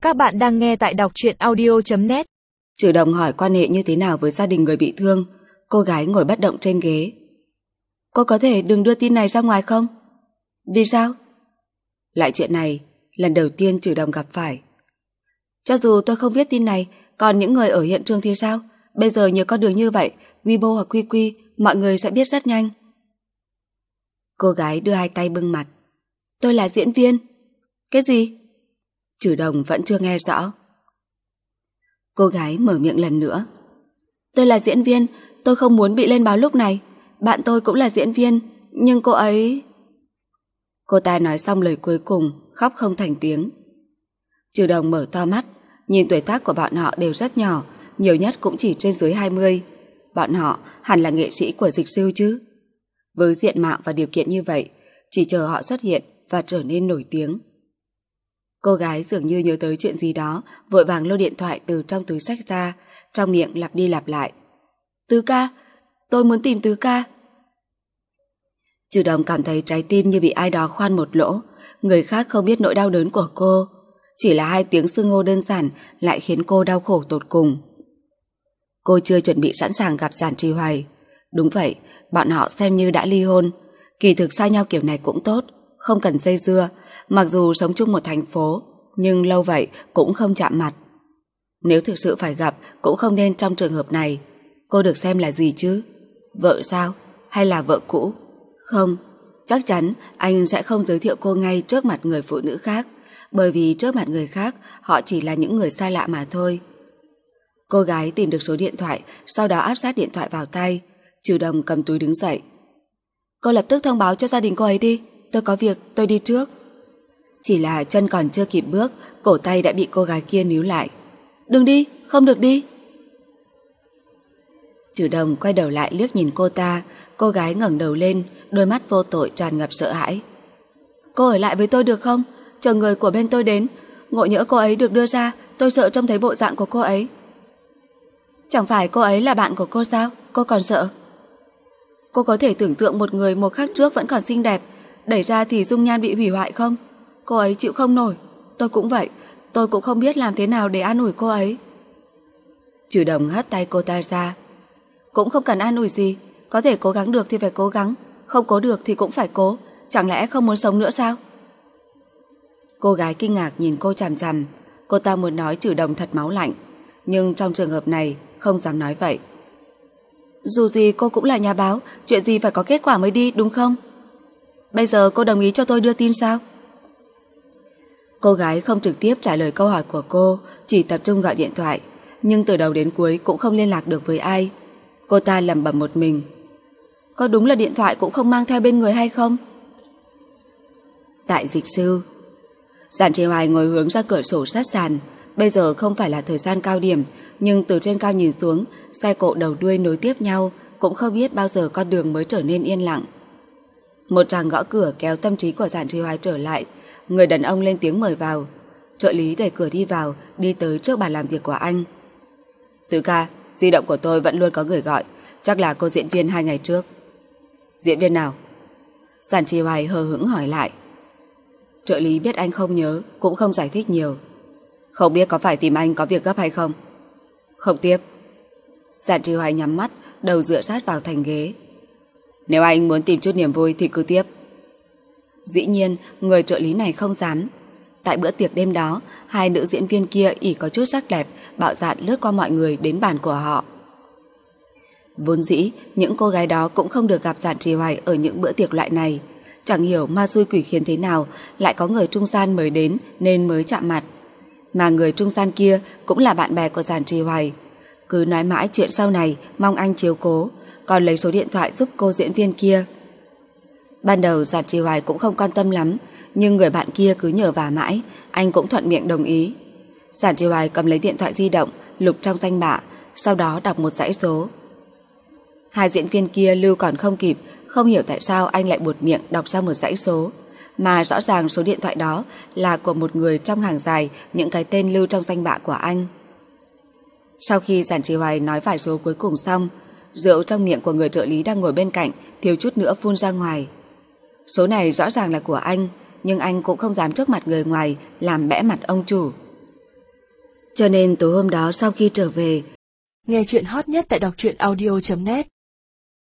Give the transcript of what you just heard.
Các bạn đang nghe tại đọc truyện audio.net. Trừ Đồng hỏi quan hệ như thế nào với gia đình người bị thương. Cô gái ngồi bất động trên ghế. Cô có thể đừng đưa tin này ra ngoài không? Vì sao? Lại chuyện này, lần đầu tiên Trừ Đồng gặp phải. Cho dù tôi không viết tin này, còn những người ở hiện trường thì sao? Bây giờ nhiều con đường như vậy, Weibo hoặc QQ, mọi người sẽ biết rất nhanh. Cô gái đưa hai tay bưng mặt. Tôi là diễn viên. Cái gì? Trừ Đồng vẫn chưa nghe rõ. Cô gái mở miệng lần nữa. Tôi là diễn viên, tôi không muốn bị lên báo lúc này. Bạn tôi cũng là diễn viên, nhưng cô ấy... Cô ta nói xong lời cuối cùng, khóc không thành tiếng. Trừ Đồng mở to mắt, nhìn tuổi tác của bọn họ đều rất nhỏ, nhiều nhất cũng chỉ trên dưới 20. Bọn họ hẳn là nghệ sĩ của Dịch Sư chứ. Với diện mạo và điều kiện như vậy, chỉ chờ họ xuất hiện và trở nên nổi tiếng. Cô gái dường như nhớ tới chuyện gì đó, vội vàng lôi điện thoại từ trong túi xách ra, trong miệng lặp đi lặp lại. Tứ ca, tôi muốn tìm Tứ ca. Trừ Đồng cảm thấy trái tim như bị ai đó khoan một lỗ. Người khác không biết nỗi đau đớn của cô, chỉ là hai tiếng xưng hô đơn giản lại khiến cô đau khổ tột cùng. Cô chưa chuẩn bị sẵn sàng gặp Giản Trì Hoài. Đúng vậy, bọn họ xem như đã ly hôn. Kỳ thực xa nhau kiểu này cũng tốt, không cần dây dưa. Mặc dù sống chung một thành phố, nhưng lâu vậy cũng không chạm mặt. Nếu thực sự phải gặp, cũng không nên trong trường hợp này. Cô được xem là gì chứ? Vợ sao? Hay là vợ cũ? Không, chắc chắn anh sẽ không giới thiệu cô ngay trước mặt người phụ nữ khác, bởi vì trước mặt người khác họ chỉ là những người xa lạ mà thôi. Cô gái tìm được số điện thoại, sau đó áp sát điện thoại vào tay. Trừ Đồng cầm túi đứng dậy. Cô lập tức thông báo cho gia đình cô ấy đi. Tôi có việc, tôi đi trước. Chỉ là chân còn chưa kịp bước, cổ tay đã bị cô gái kia níu lại. Đừng đi, không được đi. Trừ Đồng quay đầu lại liếc nhìn cô ta. Cô gái ngẩng đầu lên, đôi mắt vô tội tràn ngập sợ hãi. Cô ở lại với tôi được không? Chờ người của bên tôi đến. Ngộ nhỡ cô ấy được đưa ra, tôi sợ trông thấy bộ dạng của cô ấy. Chẳng phải cô ấy là bạn của cô sao? Cô còn sợ? Cô có thể tưởng tượng một người một khắc trước vẫn còn xinh đẹp, đẩy ra thì dung nhan bị hủy hoại không? Cô ấy chịu không nổi. Tôi cũng vậy, tôi cũng không biết làm thế nào để an ủi cô ấy. Trừ Đồng hất tay cô ta ra. Cũng không cần an ủi gì, có thể cố gắng được thì phải cố gắng, không cố được thì cũng phải cố. Chẳng lẽ không muốn sống nữa sao? Cô gái kinh ngạc nhìn cô chằm chằm. Cô ta muốn nói Trừ Đồng thật máu lạnh, nhưng trong trường hợp này không dám nói vậy. Dù gì cô cũng là nhà báo, chuyện gì phải có kết quả mới đi, đúng không? Bây giờ cô đồng ý cho tôi đưa tin sao? Cô gái không trực tiếp trả lời câu hỏi của cô, chỉ tập trung gọi điện thoại, nhưng từ đầu đến cuối cũng không liên lạc được với ai. Cô ta lẩm bẩm một mình. Có đúng là điện thoại cũng không mang theo bên người hay không? Tại Dịch Sư, Giản Trì Hoài ngồi hướng ra cửa sổ sát sàn. Bây giờ không phải là thời gian cao điểm, nhưng từ trên cao nhìn xuống, xe cộ đầu đuôi nối tiếp nhau, cũng không biết bao giờ con đường mới trở nên yên lặng. Một tràng gõ cửa kéo tâm trí của Giản Trì Hoài trở lại. Người đàn ông lên tiếng mời vào. Trợ lý đẩy cửa đi vào, đi tới trước bàn làm việc của anh. Tứ ca, di động của tôi vẫn luôn có người gọi, chắc là cô diễn viên 2 ngày trước. Diễn viên nào? Giản Trì Hoài hờ hững hỏi lại. Trợ lý biết anh không nhớ, cũng không giải thích nhiều. Không biết có phải tìm anh có việc gấp hay không? Không tiếp. Giản Trì Hoài nhắm mắt, đầu dựa sát vào thành ghế. Nếu anh muốn tìm chút niềm vui thì cứ tiếp. Dĩ nhiên, người trợ lý này không dám. Tại bữa tiệc đêm đó, hai nữ diễn viên kia ỷ có chút sắc đẹp, bạo dạn lướt qua mọi người đến bàn của họ. Vốn dĩ, những cô gái đó cũng không được gặp Giản Trì Hoài ở những bữa tiệc loại này. Chẳng hiểu ma xui quỷ khiến thế nào, lại có người trung gian mời đến nên mới chạm mặt. Mà người trung gian kia cũng là bạn bè của Giản Trì Hoài. Cứ nói mãi chuyện sau này, mong anh chiếu cố, còn lấy số điện thoại giúp cô diễn viên kia. Ban đầu Giản Trì Hoài cũng không quan tâm lắm, nhưng người bạn kia cứ nhờ vả mãi, anh cũng thuận miệng đồng ý. Giản Trì Hoài cầm lấy điện thoại di động, lục trong danh bạ, sau đó đọc một dãy số. Hai diễn viên kia lưu còn không kịp, không hiểu tại sao anh lại buột miệng đọc ra một dãy số, mà rõ ràng số điện thoại đó là của một người trong hàng dài những cái tên lưu trong danh bạ của anh. Sau khi Giản Trì Hoài nói vài số cuối cùng xong, rượu trong miệng của người trợ lý đang ngồi bên cạnh thiếu chút nữa phun ra ngoài. Số này rõ ràng là của anh, nhưng anh cũng không dám trước mặt người ngoài làm bẽ mặt ông chủ. Cho nên tối hôm đó sau khi trở về, Nghe chuyện hot nhất tại đọc truyện audio.net